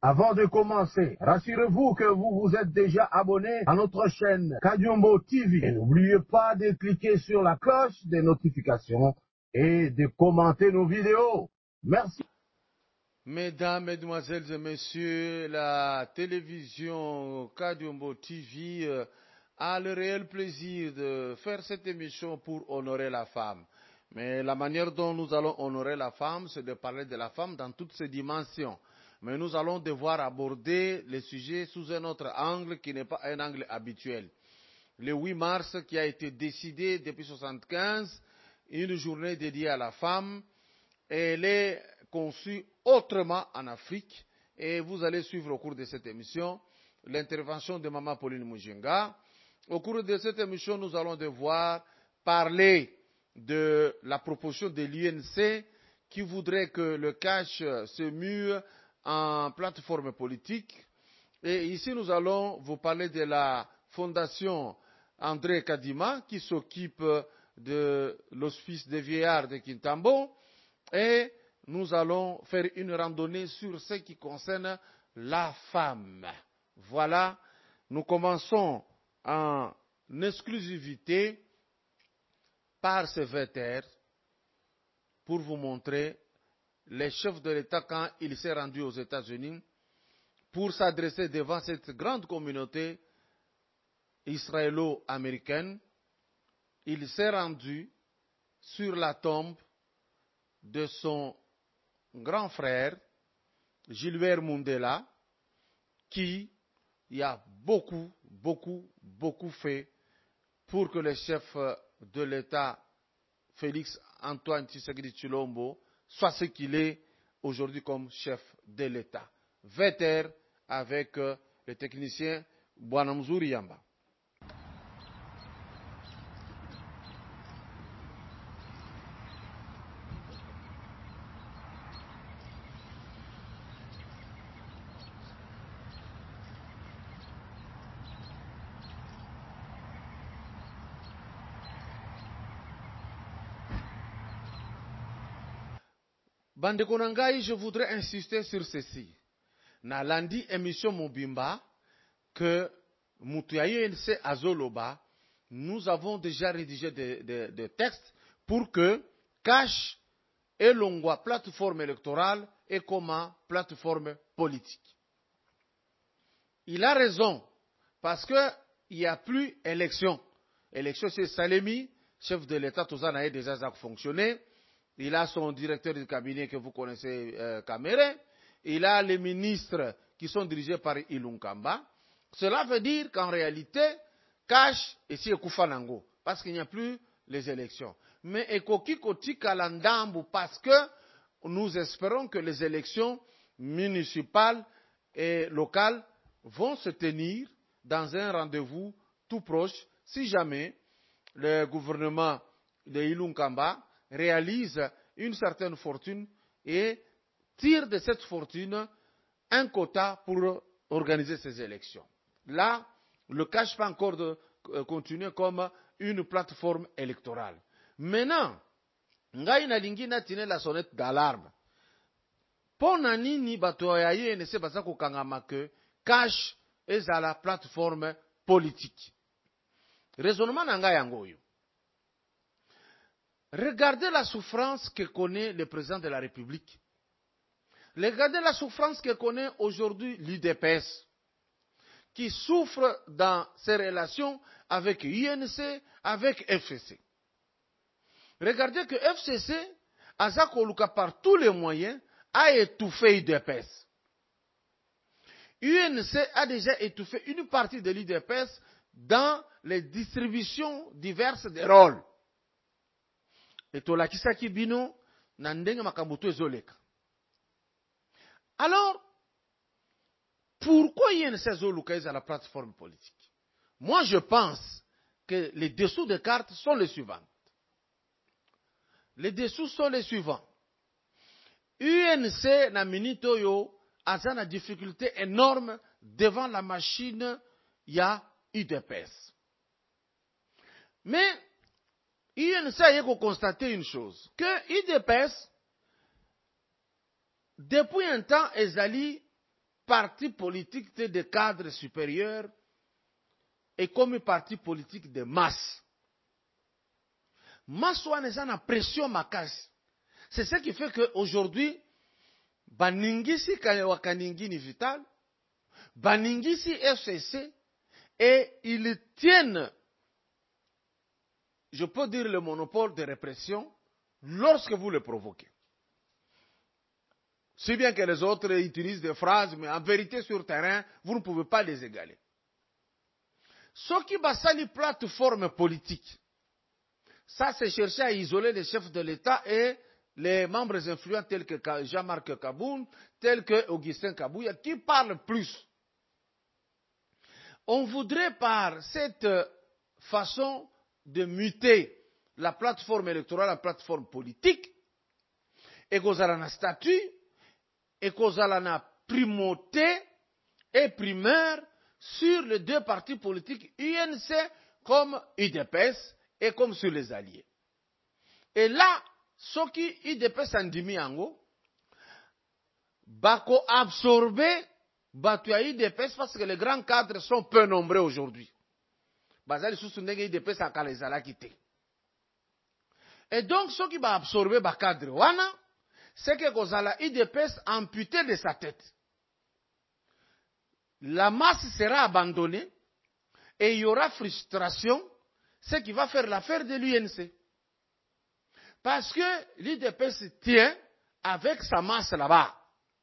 Avant de commencer, rassurez-vous que vous vous êtes déjà abonné à notre chaîne Kadiombo TV. Et n'oubliez pas de cliquer sur la cloche des notifications et de commenter nos vidéos. Merci. Mesdames, Mesdemoiselles et Messieurs, la télévision Kadiombo TV a le réel plaisir de faire cette émission pour honorer la femme. Mais la manière dont nous allons honorer la femme, c'est de parler de la femme dans toutes ses dimensions. Mais nous allons devoir aborder les sujets sous un autre angle qui n'est pas un angle habituel. Le 8 mars, qui a été décidé depuis 1975, une journée dédiée à la femme, elle est conçue autrement en Afrique. Et vous allez suivre au cours de cette émission l'intervention de Maman Pauline Mujinga. Au cours de cette émission, nous allons devoir parler de la proposition de l'UNC qui voudrait que le cash se mue en plateforme politique. Et ici, nous allons vous parler de la fondation André Kadima qui s'occupe de l'hospice des vieillards de Kintambo. Et nous allons faire une randonnée sur ce qui concerne la femme. Voilà, nous commençons en exclusivité par ce VTR pour vous montrer les chefs de l'État quand il s'est rendu aux États-Unis pour s'adresser devant cette grande communauté israélo-américaine. Il s'est rendu sur la tombe de son grand frère, Gilbert Mundela, qui a beaucoup fait pour que le chef de l'État, Félix Antoine Tshisekedi Tshilombo, soit ce qu'il est aujourd'hui comme chef de l'État. VTR avec le technicien Bouanamzouri Yamba. Bande Konangai, je voudrais insister sur ceci. Na landi émission Mobimba que Moutouaye NC Azoloba, nous avons déjà rédigé des textes pour que Cash et Longwa plateforme électorale et comment plateforme politique. Il a raison parce que il n'y a plus élection. Élection c'est Salemi, chef de l'État, tout ça n'a déjà fonctionné. Il a son directeur de cabinet que vous connaissez, Kamere. Il a les ministres qui sont dirigés par Ilunkamba. Cela veut dire qu'en réalité, Cash et si Kufanango, parce qu'il n'y a plus les élections. Mais Ekoki Koti Kalandambu, parce que nous espérons que les élections municipales et locales vont se tenir dans un rendez-vous tout proche, si jamais le gouvernement de Ilunkamba réalise une certaine fortune et tire de cette fortune un quota pour organiser ces élections. Là, le cash peut encore de continuer comme une plateforme électorale. Maintenant, ngai nalingi natine la sonnette d'alarme. Pona nini bato ya INC baza kokangama que cash est à la plateforme politique. Raisonnement na ngai yango yo. Regardez la souffrance que connaît le président de la République. Regardez la souffrance que connaît aujourd'hui l'UDPS, qui souffre dans ses relations avec UNC, avec FCC. Regardez que FCC, Azakoluka par tous les moyens, a étouffé l'UDPS. UNC a déjà étouffé une partie de l'UDPS dans les distributions diverses des rôles. Et tolakisaki bino na ndenge makambo to ezoleka. Alors, pourquoi INC ezoluka à la plateforme politique? Moi, je pense que les dessous des cartes sont les suivants. Les dessous sont les suivants. UNC na minito yo a une difficulté énorme devant la machine ya UDPS. Mais UNC a constaté une chose, que UDPS, depuis un temps, ezali parti politique de cadres supérieurs et comme parti politique de masse. Masse wana eza na pression makasi. C'est ce qui fait qu'aujourd'hui, baningisi wakaningini Vital, baningisi FCC, et ils tiennent, je peux dire, le monopole de répression lorsque vous le provoquez. Si bien que les autres utilisent des phrases, mais en vérité sur terrain, vous ne pouvez pas les égaler. Ce qui basali plateforme politique, ça c'est chercher à isoler les chefs de l'État et les membres influents tels que Jean-Marc Kaboun, tels que Augustin Kabouya, qui parlent plus. On voudrait par cette façon de muter la plateforme électorale en plateforme politique, et qu'on a un statut, et qu'on a une primauté et primeur sur les deux partis politiques, UNC comme UDPS et comme sur les alliés. Et là, ce qui UDPS andimi yango, bako absorber batu ya UDPS parce que les grands cadres sont peu nombreux aujourd'hui. Bazali sous ndenge UDPS akala ezalaki te. Et donc ce qui va absorber ba cadre wana, c'est que kozala UDPS amputé de sa tête. La masse sera abandonnée et il y aura frustration, ce qui va faire l'affaire de l'UNC. Parce que l'UDPS tient avec sa masse là-bas.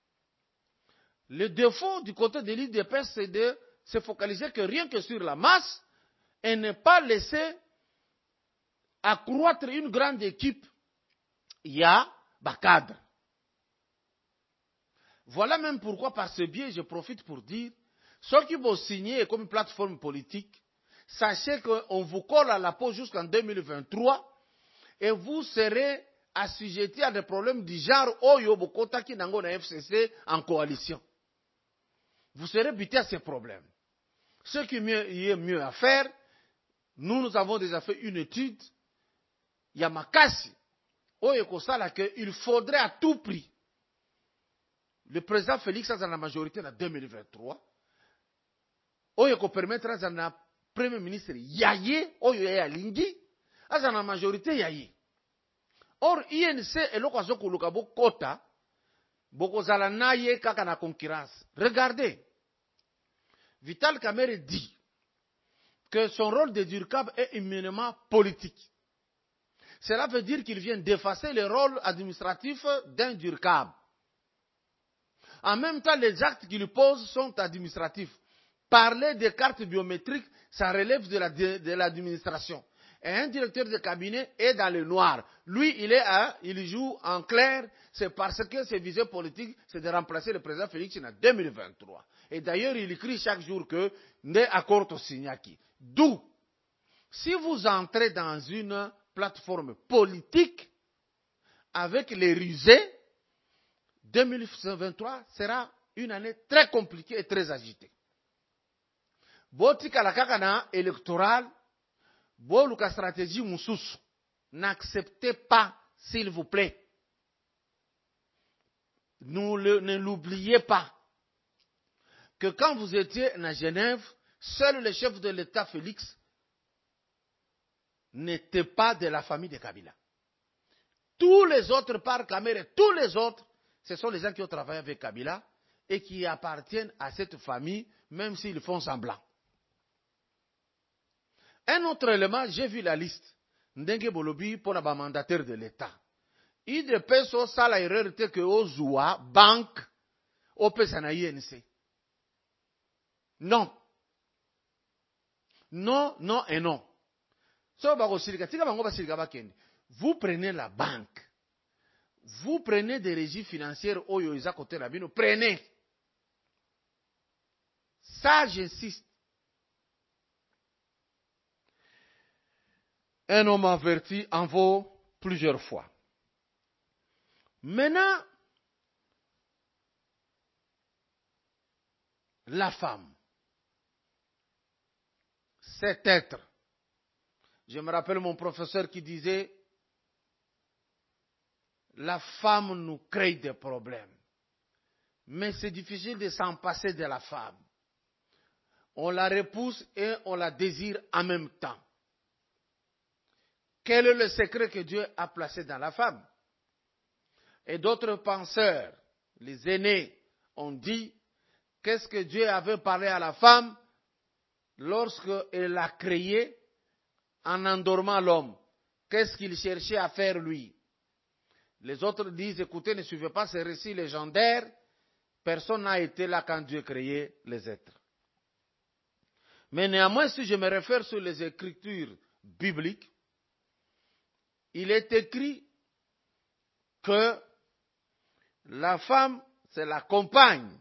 Le défaut du côté de l'UDPS, c'est de se focaliser que rien que sur la masse et ne pas laisser accroître une grande équipe. Il y a des cadres. Voilà même pourquoi, par ce biais, je profite pour dire, ceux qui vont signer comme plateforme politique, sachez qu'on vous colle à la peau jusqu'en 2023 et vous serez assujettis à des problèmes du genre Oyo Bokota qui n'ango na FCC en coalition. Vous serez butés à ces problèmes. Ce qui est mieux à faire, nous avons déjà fait une étude, Yamakasi, Oyo Kosala, qu'il faudrait à tout prix, le président Félix a dans la majorité en 2023, Oyo ko permettre à la premier ministre Yaye, Oyo Yaya Lingi, à la majorité Yaye. Or, INC est l'occasion que l'on kota, boko zala naye kaka na concurrence. Regardez, Vital Kamerhe dit que son rôle de DURCAB est éminemment politique. Cela veut dire qu'il vient d'effacer le rôle administratif d'un DURCAB. En même temps, les actes qu'il pose sont administratifs. Parler des cartes biométriques, ça relève de l'administration. Et un directeur de cabinet est dans le noir. Lui, il joue en clair, c'est parce que ses visées politiques, c'est de remplacer le président Félix en 2023. Et d'ailleurs, il écrit chaque jour que ne accord au signaki. D'où, si vous entrez dans une plateforme politique avec les rusés, 2023 sera une année très compliquée et très agitée. Botika la kakana électorale, Boluka stratégie Moussous, n'acceptez pas, s'il vous plaît. Ne l'oubliez pas. Que quand vous étiez à Genève, seul le chef de l'État Félix n'était pas de la famille de Kabila. Tous les autres, par Kamerhe, tous les autres, ce sont les gens qui ont travaillé avec Kabila et qui appartiennent à cette famille, même s'ils font semblant. Un autre élément, j'ai vu la liste. Ndenge Bolobi pour la mandataire de l'État. Il dépêche au salaire erreur que Ozoua, banque, au Pesana INC. Non. Non, non et non. Vous prenez la banque. Vous prenez des régies financières Oyo Isa côté Rabino. Prenez. Ça, j'insiste. Un homme averti en vaut plusieurs fois. Maintenant, la femme, cet être, je me rappelle mon professeur qui disait, la femme nous crée des problèmes, mais c'est difficile de s'en passer de la femme. On la repousse et on la désire en même temps. Quel est le secret que Dieu a placé dans la femme? Et d'autres penseurs, les aînés, ont dit, qu'est-ce que Dieu avait parlé à la femme lorsqu'elle l'a créé en endormant l'homme? Qu'est-ce qu'il cherchait à faire lui? Les autres disent, écoutez, ne suivez pas ces récits légendaires. Personne n'a été là quand Dieu créait les êtres. Mais néanmoins, si je me réfère sur les écritures bibliques, il est écrit que la femme, c'est la compagne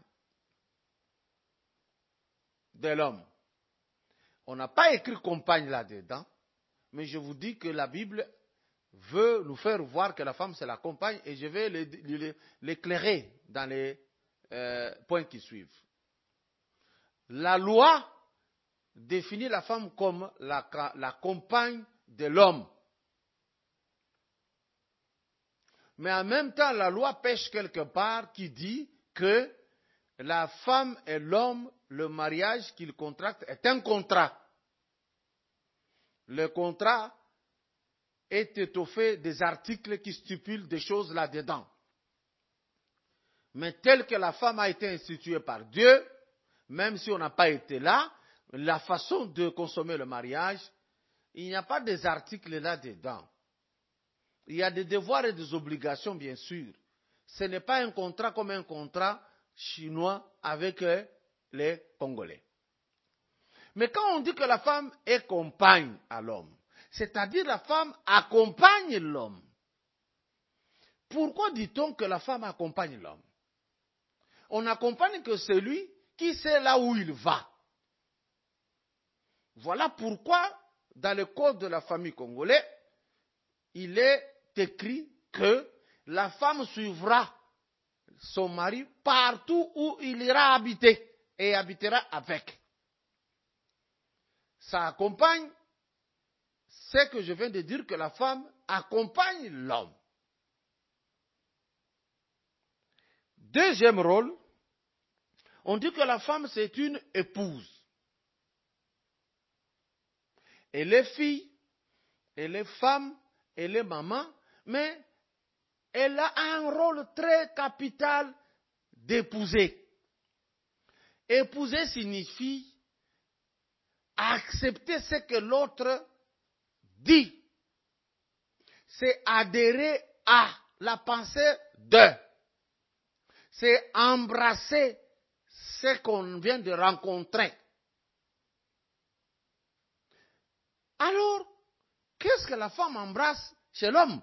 de l'homme. On n'a pas écrit compagne là-dedans, mais je vous dis que la Bible veut nous faire voir que la femme, c'est la compagne, et je vais l'éclairer dans les points qui suivent. La loi définit la femme comme la compagne de l'homme. Mais en même temps, la loi pêche quelque part qui dit que la femme et l'homme, le mariage qu'ils contractent est un contrat. Le contrat est étoffé des articles qui stipulent des choses là-dedans. Mais tel que la femme a été instituée par Dieu, même si on n'a pas été là, la façon de consommer le mariage, il n'y a pas des articles là-dedans. Il y a des devoirs et des obligations, bien sûr. Ce n'est pas un contrat comme un contrat chinois avec les Congolais. Mais quand on dit que la femme est compagne à l'homme, c'est-à-dire la femme accompagne l'homme. Pourquoi dit-on que la femme accompagne l'homme? On accompagne que celui qui sait là où il va. Voilà pourquoi, dans le code de la famille congolais, il est écrit que la femme suivra son mari partout où il ira habiter et habitera avec. Ça accompagne ce que je viens de dire, que la femme accompagne l'homme. Deuxième rôle, on dit que la femme c'est une épouse. Elle est fille, elle est femme, elle est maman, mais elle a un rôle très capital d'épouser. Épouser signifie accepter ce que l'autre dit. C'est adhérer à la pensée d'eux. C'est embrasser ce qu'on vient de rencontrer. Alors, qu'est-ce que la femme embrasse chez l'homme?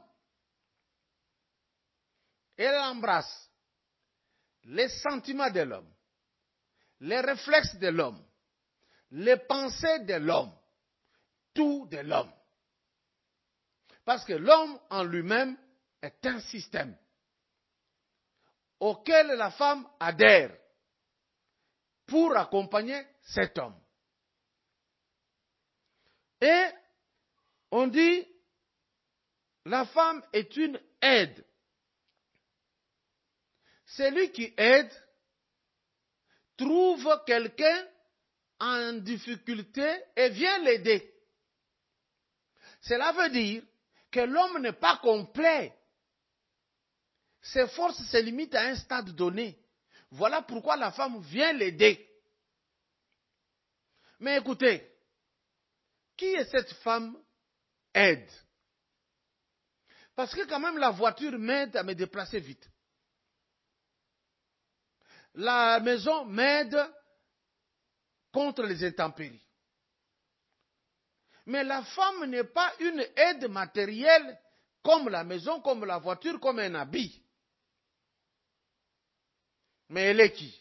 Elle embrasse les sentiments de l'homme, les réflexes de l'homme, les pensées de l'homme, tout de l'homme. Parce que l'homme en lui-même est un système auquel la femme adhère pour accompagner cet homme. Et on dit, la femme est une aide. Celui qui aide trouve quelqu'un en difficulté et vient l'aider. Cela veut dire que l'homme n'est pas complet. Ses forces se limitent à un stade donné. Voilà pourquoi la femme vient l'aider. Mais écoutez, qui est cette femme aide? Parce que quand même la voiture m'aide à me déplacer vite. La maison m'aide contre les intempéries. Mais la femme n'est pas une aide matérielle comme la maison, comme la voiture, comme un habit. Mais elle est qui?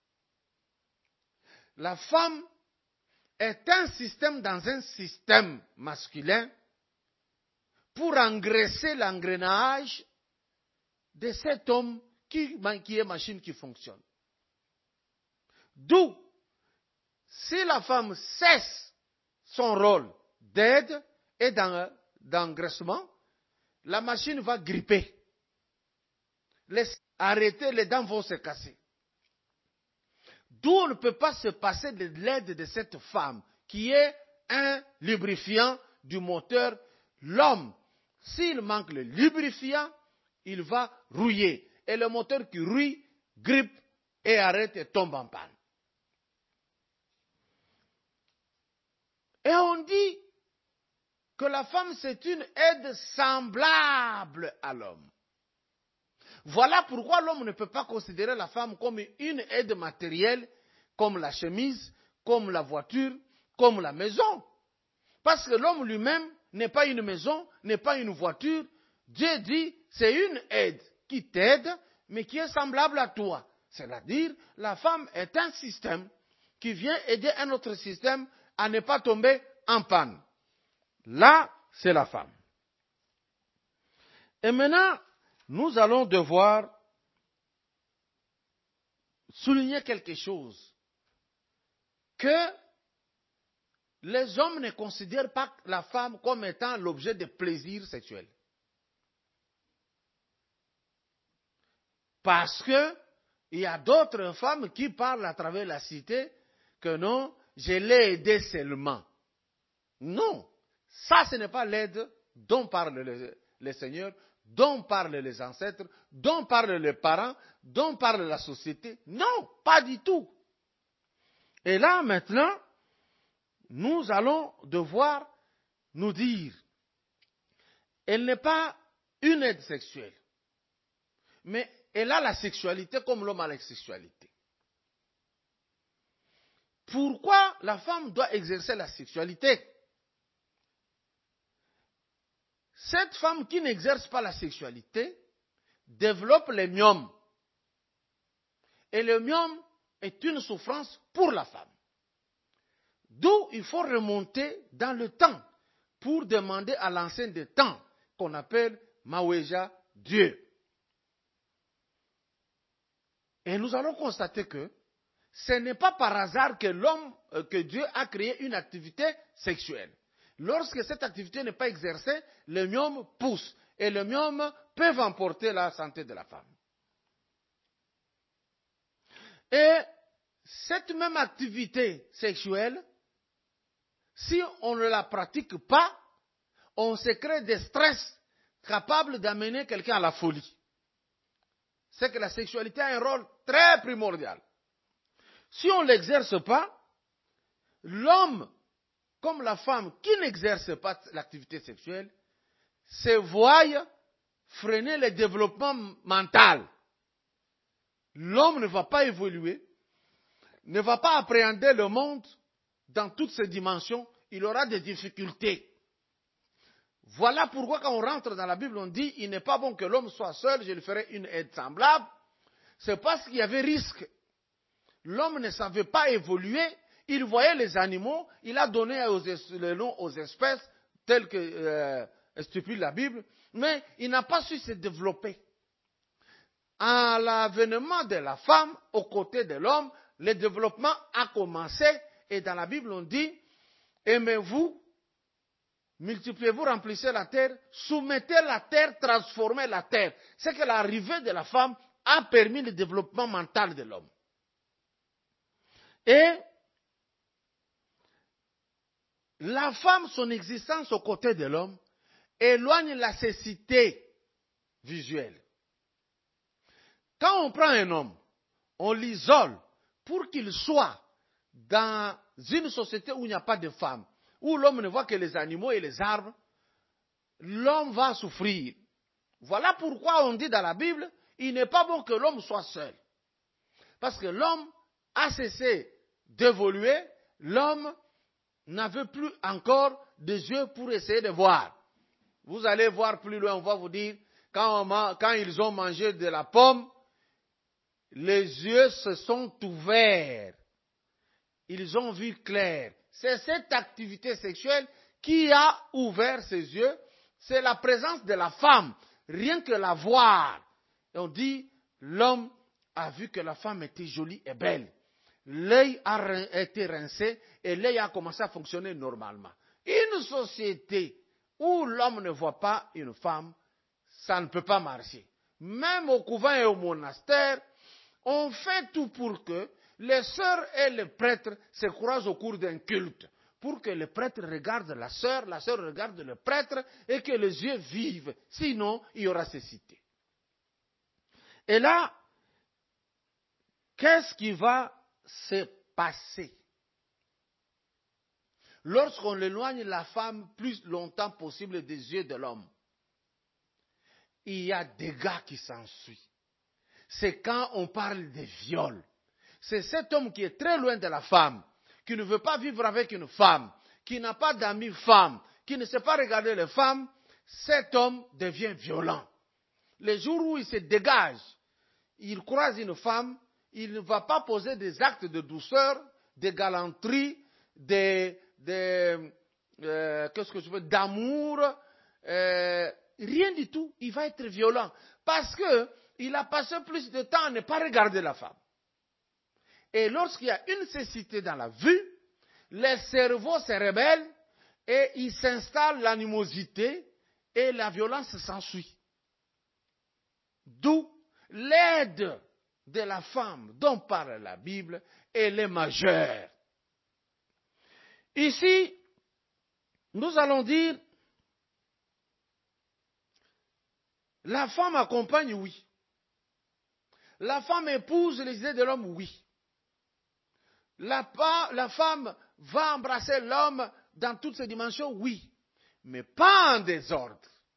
La femme est un système dans un système masculin pour engraisser l'engrenage de cet homme qui est machine qui fonctionne. D'où, si la femme cesse son rôle d'aide et d'engraissement, la machine va gripper. Arrêter, les dents vont se casser. d'où on ne peut pas se passer de l'aide de cette femme, qui est un lubrifiant du moteur. L'homme, s'il manque le lubrifiant, il va rouiller. Et le moteur qui rouille, grippe et arrête et tombe en panne. Et on dit que la femme, c'est une aide semblable à l'homme. Voilà pourquoi l'homme ne peut pas considérer la femme comme une aide matérielle, comme la chemise, comme la voiture, comme la maison. Parce que l'homme lui-même n'est pas une maison, n'est pas une voiture. Dieu dit, c'est une aide qui t'aide, mais qui est semblable à toi. C'est-à-dire, la femme est un système qui vient aider un autre système à ne pas tomber en panne. Là, c'est la femme. Et maintenant, nous allons devoir souligner quelque chose. Que les hommes ne considèrent pas la femme comme étant l'objet de plaisir sexuel. Parce que il y a d'autres femmes qui parlent à travers la cité que non, je l'ai aidé seulement. Non, ça ce n'est pas l'aide dont parle le Seigneur, dont parlent les ancêtres, dont parlent les parents, dont parle la société. Non, pas du tout. Et là maintenant, nous allons devoir nous dire, elle n'est pas une aide sexuelle, mais elle a la sexualité comme l'homme a la sexualité. Pourquoi la femme doit exercer la sexualité? Cette femme qui n'exerce pas la sexualité développe le myome. Et le myome est une souffrance pour la femme. D'où il faut remonter dans le temps pour demander à l'ancien des temps qu'on appelle Maweja, Dieu. Et nous allons constater que ce n'est pas par hasard que Dieu a créé une activité sexuelle. Lorsque cette activité n'est pas exercée, le myome pousse. Et le myome peut emporter la santé de la femme. Et cette même activité sexuelle, si on ne la pratique pas, on se crée des stress capables d'amener quelqu'un à la folie. C'est que la sexualité a un rôle très primordial. Si on ne l'exerce pas, l'homme comme la femme qui n'exerce pas l'activité sexuelle se voient freiner le développement mental. L'homme ne va pas évoluer, ne va pas appréhender le monde dans toutes ses dimensions, il aura des difficultés. Voilà pourquoi quand on rentre dans la Bible, on dit, il n'est pas bon que l'homme soit seul, je lui ferai une aide semblable. C'est parce qu'il y avait risque. L'homme ne savait pas évoluer, il voyait les animaux, il a donné le nom aux espèces, telles que stipule la Bible, mais il n'a pas su se développer. À l'avènement de la femme, aux côtés de l'homme, le développement a commencé, et dans la Bible on dit, aimez-vous, multipliez-vous, remplissez la terre, soumettez la terre, transformez la terre. C'est que l'arrivée de la femme a permis le développement mental de l'homme. Et la femme, son existence aux côtés de l'homme, éloigne la cécité visuelle. Quand on prend un homme, on l'isole pour qu'il soit dans une société où il n'y a pas de femmes, où l'homme ne voit que les animaux et les arbres, l'homme va souffrir. Voilà pourquoi on dit dans la Bible, il n'est pas bon que l'homme soit seul. Parce que l'homme a cessé d'évoluer, l'homme n'avait plus encore des yeux pour essayer de voir. Vous allez voir plus loin, on va vous dire, quand ils ont mangé de la pomme, les yeux se sont ouverts. Ils ont vu clair. C'est cette activité sexuelle qui a ouvert ses yeux. C'est la présence de la femme. Rien que la voir. Et on dit, l'homme a vu que la femme était jolie et belle. L'œil a été rincé et l'œil a commencé à fonctionner normalement. Une société où l'homme ne voit pas une femme, ça ne peut pas marcher. Même au couvent et au monastère, On fait tout pour que les sœurs et les prêtres se croisent au cours d'un culte. Pour que le prêtre regarde la sœur regarde le prêtre et que les yeux vivent. Sinon, il y aura cécité. Et là, qu'est-ce qui va se passer lorsqu'on éloigne la femme plus longtemps possible des yeux de l'homme? Il y a des dégâts qui s'ensuivent. C'est quand on parle de viol. C'est cet homme qui est très loin de la femme, qui ne veut pas vivre avec une femme, qui n'a pas d'amis femmes, qui ne sait pas regarder les femmes. Cet homme devient violent. Les jours où il se dégage, il croise une femme, il ne va pas poser des actes de douceur, de galanterie, d'amour, rien du tout. Il va être violent parce que il a passé plus de temps à ne pas regarder la femme. Et lorsqu'il y a une cécité dans la vue, le cerveau se rebelle et il s'installe l'animosité et la violence s'ensuit. D'où l'aide de la femme dont parle la Bible, elle est majeure. Ici, nous allons dire, la femme accompagne, oui. La femme épouse les idées de l'homme, oui. La femme va embrasser l'homme dans toutes ses dimensions, oui. Mais pas en désordre.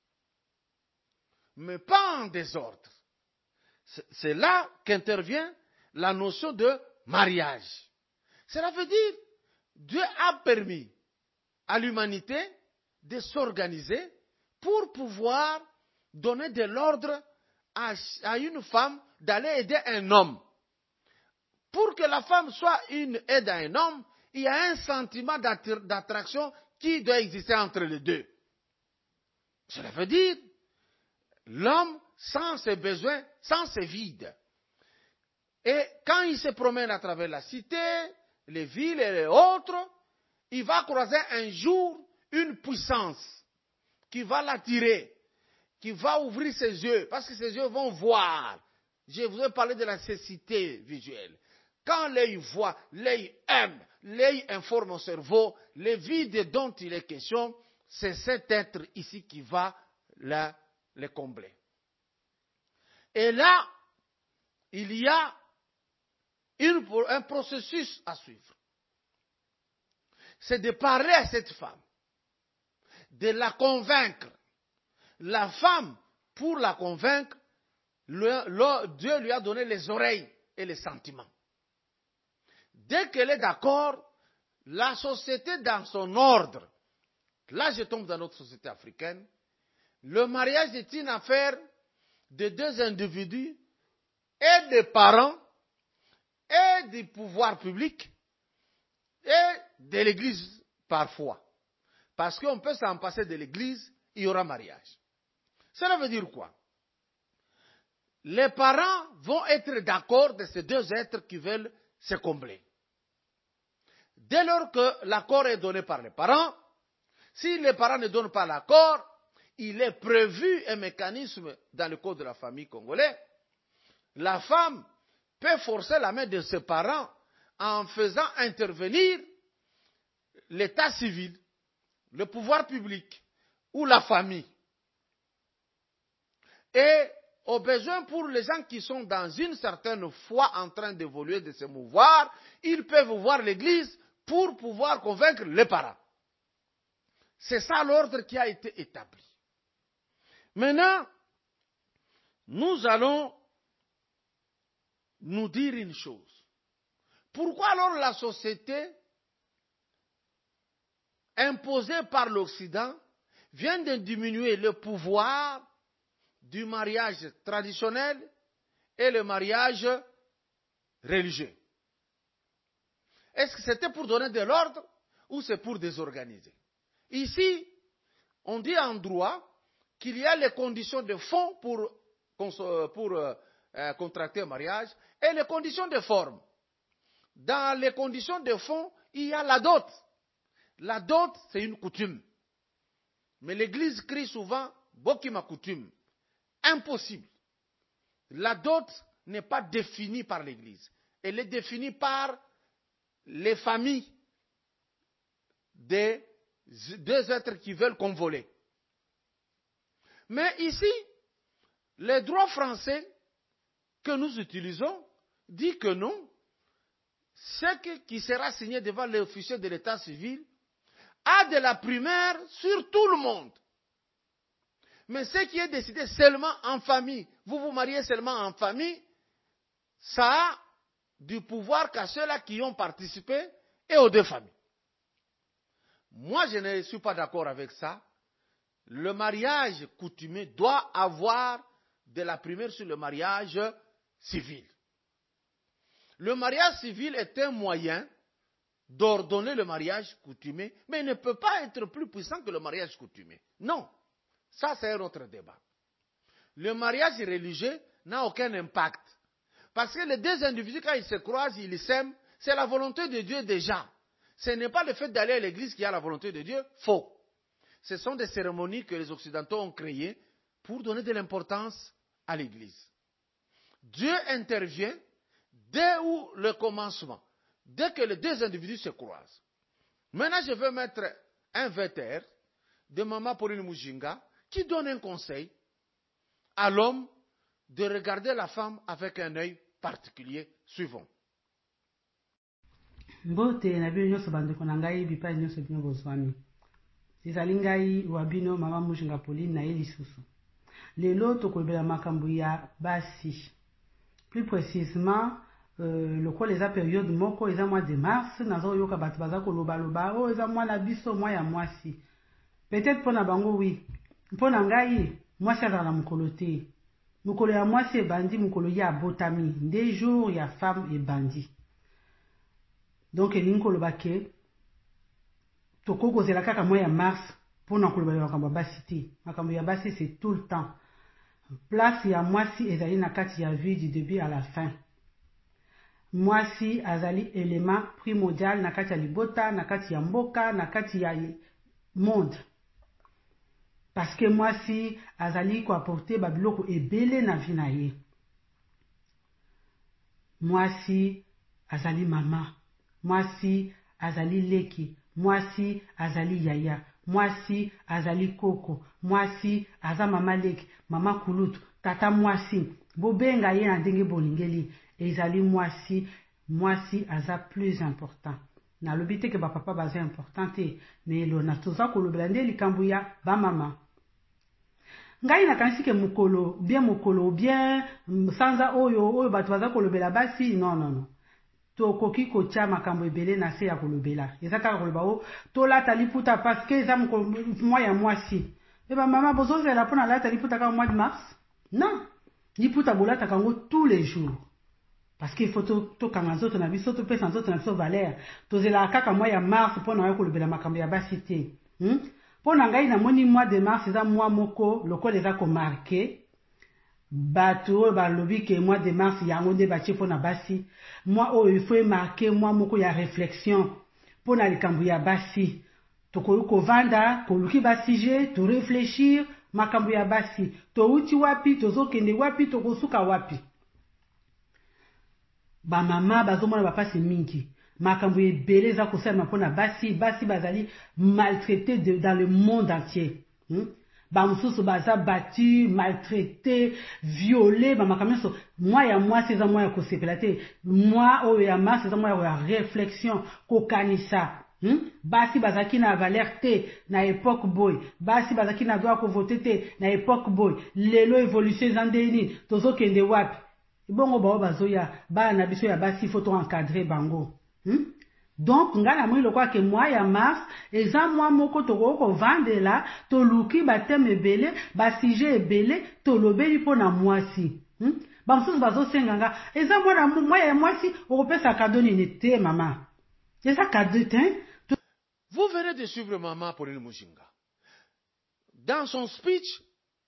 Mais pas en désordre. C'est là qu'intervient la notion de mariage. Cela veut dire, Dieu a permis à l'humanité de s'organiser pour pouvoir donner de l'ordre à une femme d'aller aider un homme. Pour que la femme soit une aide à un homme, il y a un sentiment d'attraction qui doit exister entre les deux. Cela veut dire, l'homme sans ses besoins, sans ses vides. Et quand il se promène à travers la cité, les villes et les autres, il va croiser un jour une puissance qui va l'attirer, qui va ouvrir ses yeux, parce que ses yeux vont voir. Je vous ai parlé de la cécité visuelle. Quand l'œil voit, l'œil aime, l'œil informe au cerveau, le vide dont il est question, c'est cet être ici qui va le combler. Et là, il y a un processus à suivre. C'est de parler à cette femme, de la convaincre. La femme, pour la convaincre, Dieu lui a donné les oreilles et les sentiments. Dès qu'elle est d'accord, la société dans son ordre, là je tombe dans notre société africaine, le mariage est une affaire de deux individus et des parents et du pouvoir public et de l'église parfois. Parce qu'on peut s'en passer de l'église, il y aura mariage. Cela veut dire quoi? Les parents vont être d'accord de ces deux êtres qui veulent se combler. Dès lors que l'accord est donné par les parents, si les parents ne donnent pas l'accord, il est prévu un mécanisme dans le code de la famille congolais. La femme peut forcer la main de ses parents en faisant intervenir l'état civil, le pouvoir public ou la famille. Et au besoin, pour les gens qui sont dans une certaine foi en train d'évoluer, de se mouvoir, ils peuvent voir l'église pour pouvoir convaincre les parents. C'est ça l'ordre qui a été établi. Maintenant, nous allons nous dire une chose. Pourquoi alors la société imposée par l'Occident vient de diminuer le pouvoir du mariage traditionnel et le mariage religieux? Est-ce que c'était pour donner de l'ordre ou c'est pour désorganiser? Ici, on dit en droit qu'il y a les conditions de fond pour contracter un mariage et les conditions de forme. Dans les conditions de fond, il y a la dot. La dot, c'est une coutume. Mais l'Église crie souvent « Bokima coutume ». Impossible. La dot n'est pas définie par l'Église. Elle est définie par les familles des deux êtres qui veulent convoler. Mais ici, le droit français que nous utilisons dit que non. Ce qui sera signé devant l'officier de l'état civil a de la primaire sur tout le monde. Mais ce qui est décidé seulement en famille, vous vous mariez seulement en famille, ça a du pouvoir qu'à ceux-là qui ont participé et aux deux familles. Moi, je ne suis pas d'accord avec ça. Le mariage coutumier doit avoir de la primaire sur le mariage civil. Le mariage civil est un moyen d'ordonner le mariage coutumier, mais il ne peut pas être plus puissant que le mariage coutumier. Non, ça c'est un autre débat. Le mariage religieux n'a aucun impact. Parce que les deux individus, quand ils se croisent, ils s'aiment, c'est la volonté de Dieu déjà. Ce n'est pas le fait d'aller à l'église qui a la volonté de Dieu, faux. Ce sont des cérémonies que les Occidentaux ont créées pour donner de l'importance à l'église. Dieu intervient dès le commencement, dès que les deux individus se croisent. Maintenant, je veux mettre un vétère de Maman Pauline Mujinga qui donne un conseil à l'homme de regarder la femme avec un œil particulier suivant. Mbote na bino nyonso bandeko na ngai bipai nyonso bino bozwami. Ezali ngai wabino Mama Mujinga Pauline na ye lisusu. Lelo tokolobela makambo ya basi. Plus précisément, lokola eza période moko eza mois de mars, nazoyoka bato baza koloba oh eza mwana biso mwa ya mwasi. Peut-être pona bango oui. Pona ngai mwasi azala na mokolo te. Mokolo ya mwasi ebandi mokolo ya botami. Des jours ya femme ebandi. Donc elingi koloba ke tokokozela kaka mois ya mars pona koloba makambo ya basi te. Makambo ya basi c'est tout le temps. Place ya mwasi ezali na kati ya vie du début à la fin. Mwasi azali élément primordial na kati ya libota, na kati ya mboka, na kati ya monde. Parce que mwasi azali ko apporter babiloko ebele na vie na ye. Mwasi azali mama. Mwasi azali leki. Mwasi azali yaya. Mwasi azali koko. Mwasi aza mama leki, mama kulutu, tata mwasi. Bobenga ye na ndenge bolingeli. Ezali mwasi. Mwasi aza plus important. Na lobi te ke ba papa baza important te, mais lo na toza kolobela nde likambo ya ba mama. Ngai nakanisi ke mokolo bien sanza oyo bato baza kolobela basi non. Tokoki kotia makambo ebele na se ya kolobela. Eza kaka koloba o tolata liputa parce que eza mois ya mwasi. Eba mama bozozela mpona lata liputa kaka mois de mars? Non. Liputa bolata kango tous les jours. Parce qu'il faut tokanga nzoto na biso topesa nzoto na biso valeur. Tozela kaka mois ya mars mpona kolobela makambo ya basi te. Mpona ngai namoni mois de mars eza mois moko lokola eza komarke bato oyo balobi ke mois de mars yango nde batie mpona basi. Mois oyo il faut marquer mois moko ya réflexion mpona likambo ya basi. Tokoki kovanda koluki basije to réfléchir makambo ya basi. Touti wapi tozokende wapi tokosuka wapi. Ba mama bazomona bapasi mingi. Makambo ebele eza kosalema mpona basi bazali maltraité dans le monde entier. Bamususu baza battu, maltraité, violé, makambo nyonso. Moi ya mwasi eza mois ya kosepela te. Moi oyo ya mars eza mois ya réflexion, kokanisa. Basi bazaki na valeur te na époque boy. Basi bazaki na droit kovote te na époque boy. Lelo évolution eza ndeni tozokende wapi. Bongo bao bazoya bana biso ya basi faut encadrer bango. Donc ngana mwi lokwa ke mois ya mars eza mois moko toko ko vandela to luki bateme ebele ba sujet ebele to lobeli pona mwasi. Ba msusu bazo senganga eza mois ya mwasi okopesa cadeau nini te mama. Eza cadeau te. Vous venez de suivre Maman Pauline Mujinga. Dans son speech,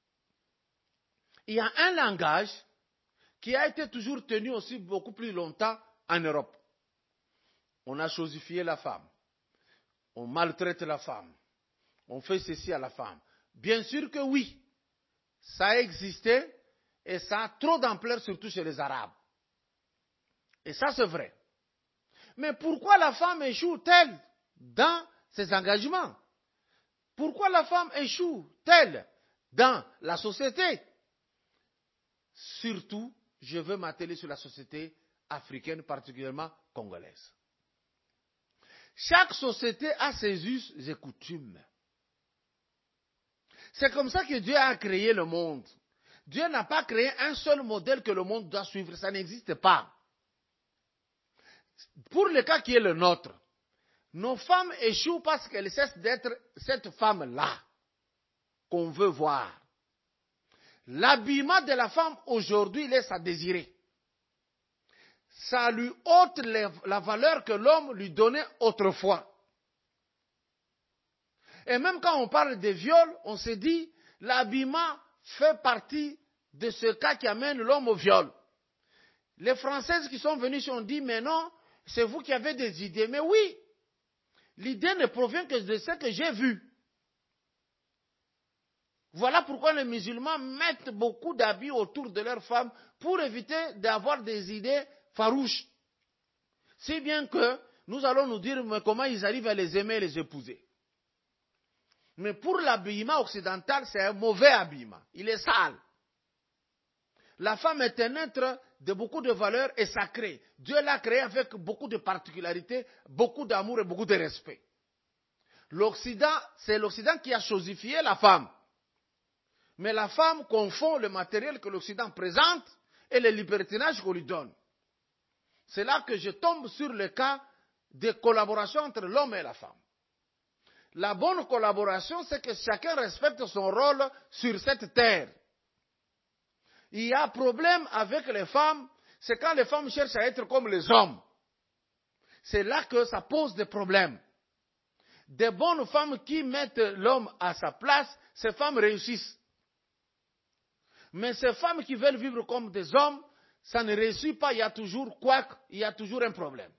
il y a un langage qui a été toujours tenu aussi beaucoup plus longtemps en Europe. On a chosifié la femme. On maltraite la femme. On fait ceci à la femme. Bien sûr que oui, ça a existé Et ça a trop d'ampleur, surtout chez les Arabes. Et ça, c'est vrai. Mais pourquoi la femme échoue-t-elle dans ses engagements? Pourquoi la femme échoue-t-elle dans la société? Surtout, je veux m'atteler sur la société africaine, particulièrement congolaise. Chaque société a ses us et coutumes. C'est comme ça que Dieu a créé le monde. Dieu n'a pas créé un seul modèle que le monde doit suivre. Ça n'existe pas. Pour le cas qui est le nôtre, nos femmes échouent parce qu'elles cessent d'être cette femme-là qu'on veut voir. L'habillement de la femme aujourd'hui laisse à désirer. Ça lui ôte la valeur que l'homme lui donnait autrefois. Et même quand on parle de viol, on se dit l'habillement fait partie de ce cas qui amène l'homme au viol. Les Françaises qui sont venues ont dit mais non, c'est vous qui avez des idées. Mais oui, l'idée ne provient que de ce que j'ai vu. Voilà pourquoi les musulmans mettent beaucoup d'habits autour de leurs femmes pour éviter d'avoir des idées farouches. Si bien que nous allons nous dire mais comment ils arrivent à les aimer et les épouser. Mais pour l'habillement occidental, c'est un mauvais habillement. Il est sale. La femme est un être de beaucoup de valeurs et sacré. Dieu l'a créé avec beaucoup de particularités, beaucoup d'amour et beaucoup de respect. L'Occident, c'est l'Occident qui a chosifié la femme. Mais la femme confond le matériel que l'Occident présente et le libertinage qu'on lui donne. C'est là que je tombe sur le cas de collaboration entre l'homme et la femme. La bonne collaboration, c'est que chacun respecte son rôle sur cette terre. Il y a un problème avec les femmes, c'est quand les femmes cherchent à être comme les hommes. C'est là que ça pose des problèmes. Des bonnes femmes qui mettent l'homme à sa place, ces femmes réussissent. Mais ces femmes qui veulent vivre comme des hommes, ça ne réussit pas, il y a toujours il y a toujours un problème.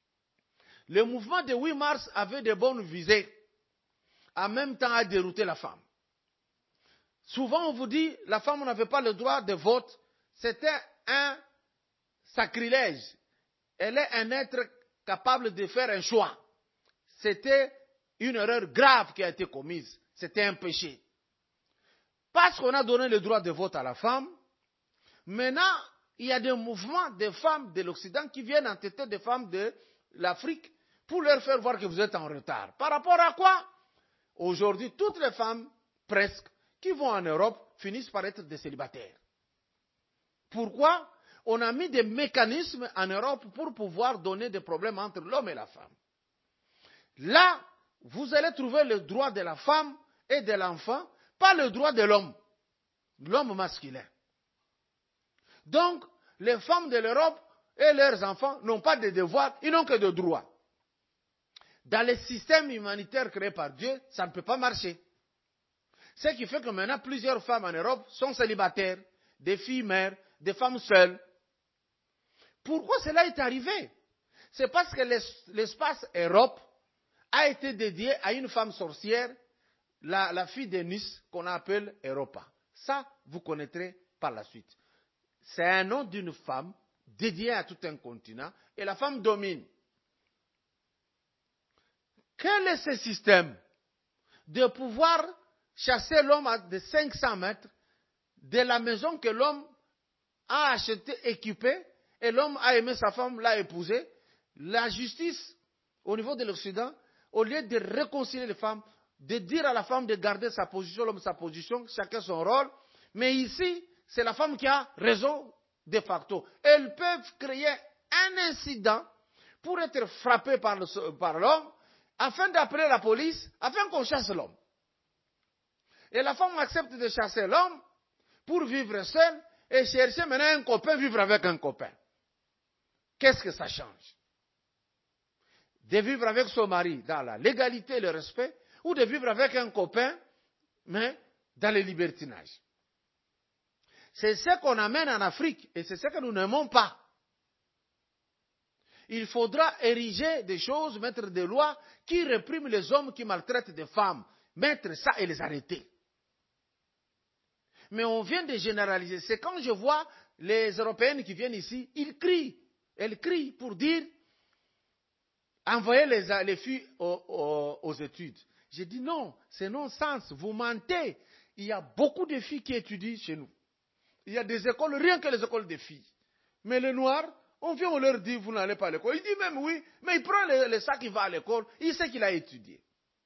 Le mouvement de 8 mars avait de bonnes visées, en même temps à dérouter la femme. Souvent on vous dit, la femme n'avait pas le droit de vote, c'était un sacrilège. Elle est un être capable de faire un choix. C'était une erreur grave qui a été commise, c'était un péché. Parce qu'on a donné le droit de vote à la femme, maintenant, il y a des mouvements de femmes de l'Occident qui viennent entêter des femmes de l'Afrique pour leur faire voir que vous êtes en retard. Par rapport à quoi? Aujourd'hui, toutes les femmes, presque, qui vont en Europe, finissent par être des célibataires. Pourquoi? On a mis des mécanismes en Europe pour pouvoir donner des problèmes entre l'homme et la femme. Là, vous allez trouver le droit de la femme et de l'enfant, pas le droit de l'homme, l'homme masculin. Donc, les femmes de l'Europe et leurs enfants n'ont pas de devoirs, ils n'ont que de droits. Dans les systèmes humanitaires créés par Dieu, ça ne peut pas marcher. Ce qui fait que maintenant, plusieurs femmes en Europe sont célibataires, des filles mères, des femmes seules. Pourquoi cela est arrivé? C'est parce que l'espace Europe a été dédié à une femme sorcière, la fille de Nice, qu'on appelle Europa. Ça, vous connaîtrez par la suite. C'est un nom d'une femme dédiée à tout un continent et la femme domine. Quel est ce système de pouvoir chasser l'homme à de 500 mètres de la maison que l'homme a achetée, équipée, et l'homme a aimé sa femme, l'a épousée? La justice, au niveau de l'Occident, au lieu de réconcilier les femmes, de dire à la femme de garder sa position, l'homme sa position, chacun son rôle, mais ici, c'est la femme qui a raison de facto. Elles peuvent créer un incident pour être frappées par l'homme, afin d'appeler la police, afin qu'on chasse l'homme. Et la femme accepte de chasser l'homme pour vivre seule et chercher maintenant un copain, vivre avec un copain. Qu'est-ce que ça change? De vivre avec son mari dans la légalité et le respect, ou de vivre avec un copain, mais dans le libertinage. C'est ce qu'on amène en Afrique et c'est ce que nous n'aimons pas. Il faudra ériger des choses, mettre des lois qui répriment les hommes qui maltraitent des femmes. Mettre ça et les arrêter. Mais on vient de généraliser. C'est quand je vois les Européennes qui viennent ici, ils crient. Elles crient pour dire, envoyez les filles aux études. J'ai dit non, c'est non-sens, vous mentez. Il y a beaucoup de filles qui étudient chez nous. Il y a des écoles, rien que les écoles des filles. Mais les Noirs, on vient, on leur dit, vous n'allez pas à l'école. Il dit même oui, mais il prend le sac, il va à l'école, il sait qu'il a étudié.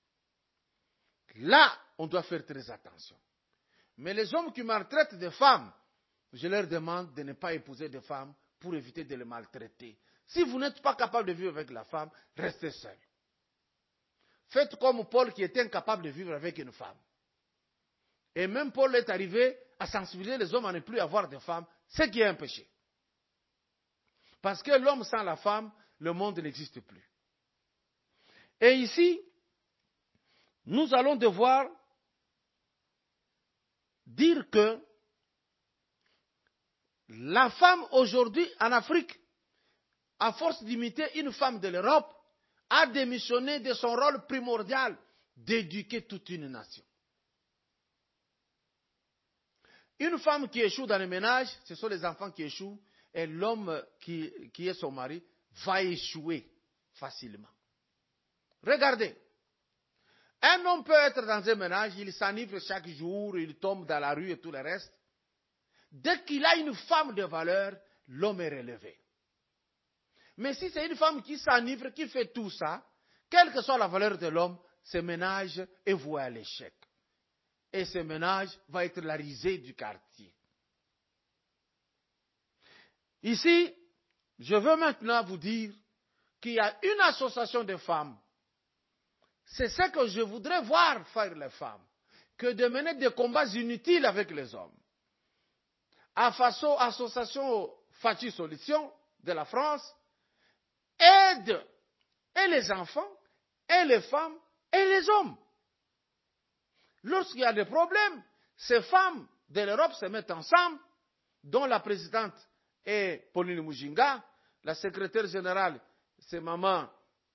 Là, on doit faire très attention. Mais les hommes qui maltraitent des femmes, je leur demande de ne pas épouser des femmes pour éviter de les maltraiter. Si vous n'êtes pas capable de vivre avec la femme, restez seul. Faites comme Paul qui était incapable de vivre avec une femme. Et même Paul est arrivé à sensibiliser les hommes à ne plus avoir de femmes, ce qui est un péché. Parce que l'homme sans la femme, le monde n'existe plus. Et ici, nous allons devoir dire que la femme aujourd'hui en Afrique, à force d'imiter une femme de l'Europe, a démissionné de son rôle primordial d'éduquer toute une nation. Une femme qui échoue dans le ménage, ce sont les enfants qui échouent, et l'homme qui est son mari va échouer facilement. Regardez, un homme peut être dans un ménage, il s'enivre chaque jour, il tombe dans la rue et tout le reste. Dès qu'il a une femme de valeur, l'homme est relevé. Mais si c'est une femme qui s'enivre, qui fait tout ça, quelle que soit la valeur de l'homme, ce ménage est voué à l'échec. Et ce ménage va être la risée du quartier. Ici, je veux maintenant vous dire qu'il y a une association de femmes. C'est ce que je voudrais voir faire les femmes, que de mener des combats inutiles avec les hommes. À façon association Fachi Solution de la France, aide et les enfants, et les femmes, et les hommes. Lorsqu'il y a des problèmes, ces femmes de l'Europe se mettent ensemble, dont la présidente est Pauline Mujinga, la secrétaire générale, c'est maman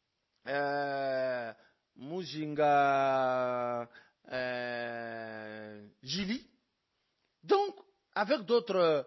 Mujinga Gili. Donc, avec d'autres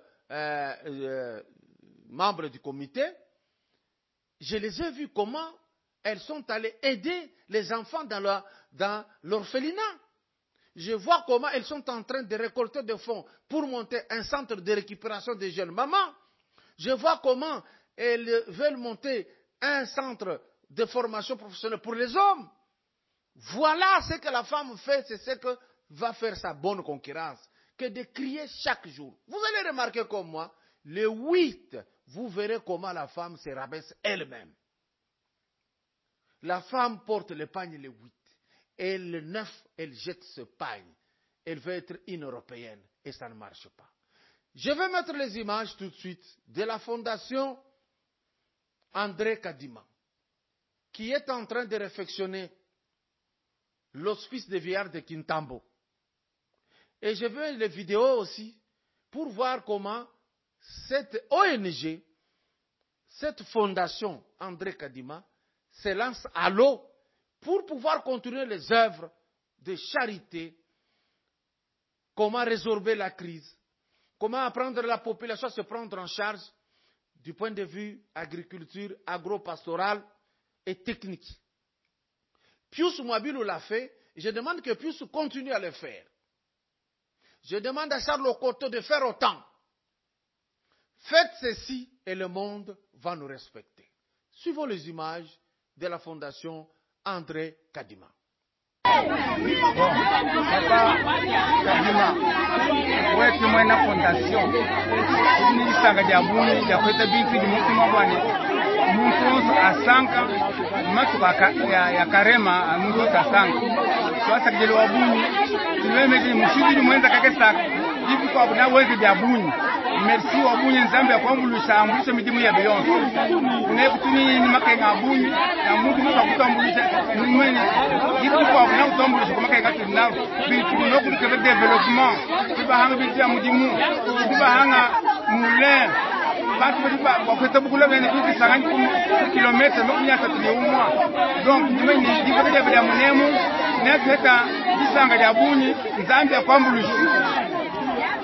membres du comité, je les ai vus comment elles sont allées aider les enfants dans l'orphelinat. Je vois comment elles sont en train de récolter des fonds pour monter un centre de récupération des jeunes mamans. Je vois comment elles veulent monter un centre de formation professionnelle pour les hommes. Voilà ce que la femme fait, c'est ce que va faire sa bonne concurrence, que de crier chaque jour. Vous allez remarquer comme moi, le 8, vous verrez comment la femme se rabaisse elle-même. La femme porte le pagne le 8. Et le 9, elle jette ce pagne. Elle veut être une Européenne. Et ça ne marche pas. Je vais mettre les images tout de suite de la fondation André Kadima, qui est en train de réfectionner l'hospice des vieillards de Kintambo. Et je veux les vidéos aussi pour voir comment cette ONG, cette fondation André Kadima, se lance à l'eau pour pouvoir continuer les œuvres de charité, comment résorber la crise, comment apprendre la population à se prendre en charge du point de vue agriculture, agro-pastorale et technique. Pius Mwabilou l'a fait, je demande que Pius continue à le faire. Je demande à Charles Okoto de faire autant. Faites ceci et le monde va nous respecter. Suivons les images de la fondation André Kadima. Papa Kadima, wetu mwena fondation. Nilisanga jabuni ya kweta bintu di mtu mabwane. Mtu asanka matuka ya karema mtu asanka. Swasa kjelo wabuni. Tuweme mshidi mwenza kakesa. Hivi kwa buna wezi jabuni. Merci wabunye nzambe kwa mbulusa ambulisha midimu ya Beyonce. Unayekutuni ni makenga abunye na mungu mwaka kutambulisha mwene. Hivi kwa buna kutambulisha kwa makenga tunao. Bintu noku kebe development. Tiba hanga bintu ya mudimu. Tiba hanga moulin. Batu badiba wakweta bukula bene bintu sangani kilometre no kunyata tuliumwa. Donc tumeni dibele ya munemu. Neketa bisanga ya bunye nzambe kwa mbulusa.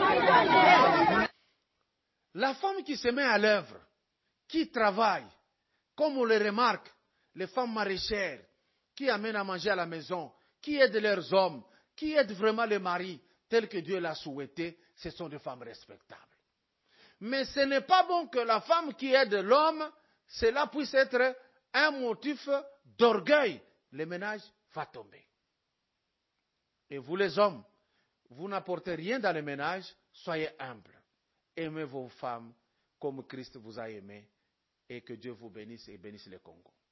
La femme qui se met à l'œuvre, qui travaille, comme on le remarque, les femmes maraîchères, qui amènent à manger à la maison, qui aident leurs hommes, qui aident vraiment les maris, tels que Dieu l'a souhaité, ce sont des femmes respectables. Mais ce n'est pas bon que la femme qui aide l'homme, cela puisse être un motif d'orgueil. Le ménage va tomber. Et vous les hommes, vous n'apportez rien dans le ménage, soyez humbles. Aimez vos femmes comme Christ vous a aimé et que Dieu vous bénisse et bénisse le Congo.